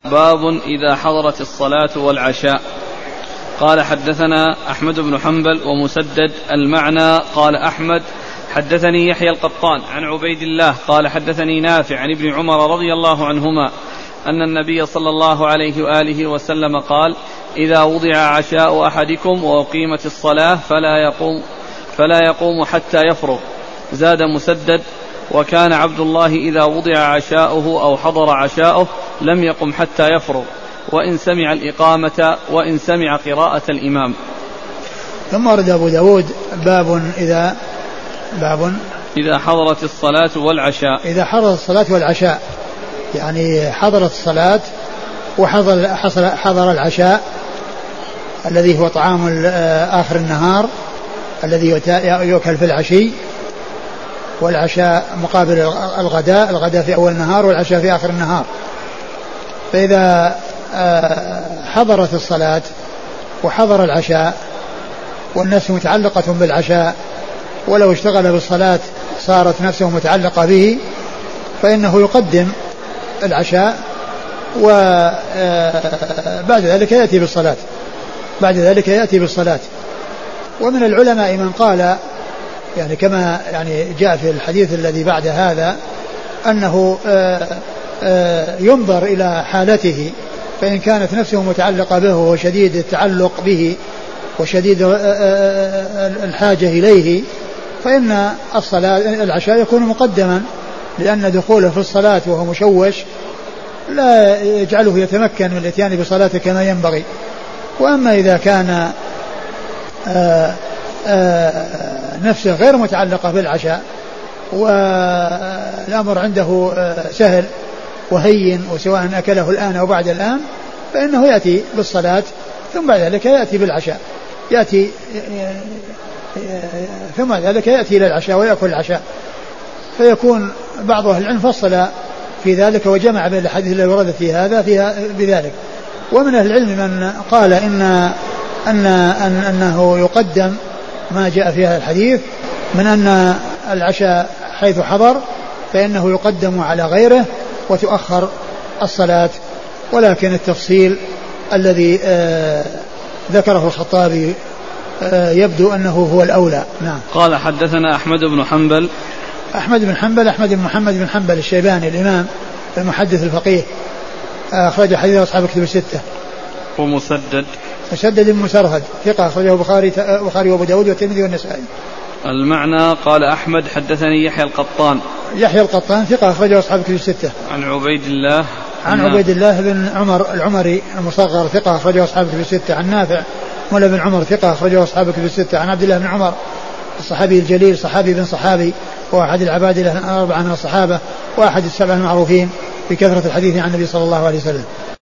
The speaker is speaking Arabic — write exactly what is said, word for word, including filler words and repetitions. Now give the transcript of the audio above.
باب إذا حضرت الصلاة والعشاء. قال حدثنا أحمد بن حنبل ومسدد المعنى. قال أحمد حدثني يحيى القطان عن عبيد الله قال حدثني نافع عن ابن عمر رضي الله عنهما أن النبي صلى الله عليه وآله وسلم قال: إذا وضع عشاء أحدكم وأقيمت الصلاة فلا يقوم, فلا يقوم حتى يفرغ. زاد مسدد: وكان عبد الله إذا وضع عشاؤه أو حضر عشاؤه لم يقم حتى يفرغ، وإن سمع الإقامة وإن سمع قراءة الإمام. ثم ورد أبو داود باب إذا باب إذا حضرت الصلاة والعشاء. إذا حضرت الصلاة والعشاء، يعني حضرت الصلاة وحضر حضر العشاء الذي هو طعام آخر النهار الذي يؤكل في العشي، والعشاء مقابل الغداء، الغداء في أول النهار والعشاء في آخر النهار. فإذا حضرت الصلاة وحضر العشاء والنفس متعلقة بالعشاء، ولو اشتغل بالصلاة صارت نفسه متعلقة به، فإنه يقدم العشاء وبعد ذلك يأتي بالصلاة بعد ذلك يأتي بالصلاة. ومن العلماء من قال يعني كما يعني جاء في الحديث الذي بعد هذا أنه ينظر إلى حالته، فإن كانت نفسه متعلقة به وشديد التعلق به وشديد الحاجة إليه فإن الصلاة العشاء يكون مقدما، لأن دخوله في الصلاة وهو مشوش لا يجعله يتمكن من الاتيان بصلاته كما ينبغي. وأما إذا كان آآ آآ نفسه غير متعلقة بالعشاء والأمر عنده سهل وهين، وسواء أكله الآن أو بعد الآن، فإنه يأتي بالصلاة ثم بعد ذلك يأتي بالعشاء يأتي ثم بعد ذلك يأتي إلى العشاء ويأكل العشاء. فيكون بعض أهل العلم فصل في ذلك وجمع بين الحديث الذي ورد في هذا فيها بذلك. ومن أهل العلم من قال إن أن أن أنه يقدم ما جاء في هذا الحديث من أن العشاء حيث حضر فإنه يقدم على غيره وتؤخر الصلاة، ولكن التفصيل الذي آه ذكره الخطابي آه يبدو أنه هو الأولى. نعم. قال حدثنا أحمد بن حنبل أحمد بن حنبل أحمد بن محمد بن حنبل الشيباني الإمام المحدث الفقيه أخرج حديث أصحاب كتب الستة. ومسدد مسدد بن مسرهد ثقة أخرجه البخاري البخاري وأبو داود والترمذي والنسائي. المعنى. قال أحمد حدثني يحيى القطان يحيى القطان ثقة أخرجه أصحاب كتب الستة. عن عبيد الله عن عبيد الله بن عمر العمري المصغر ثقة أخرجه أصحاب كتب الستة. عن نافع مولى بن عمر ثقة أخرجه أصحاب كتب الستة. عن عبد الله بن عمر الصحابي الجليل صحابي بن صحابي وأحد العباد الأربعة من الصحابة وأحد السبعة المعروفين بكثرة الحديث عن النبي صلى الله عليه وسلم.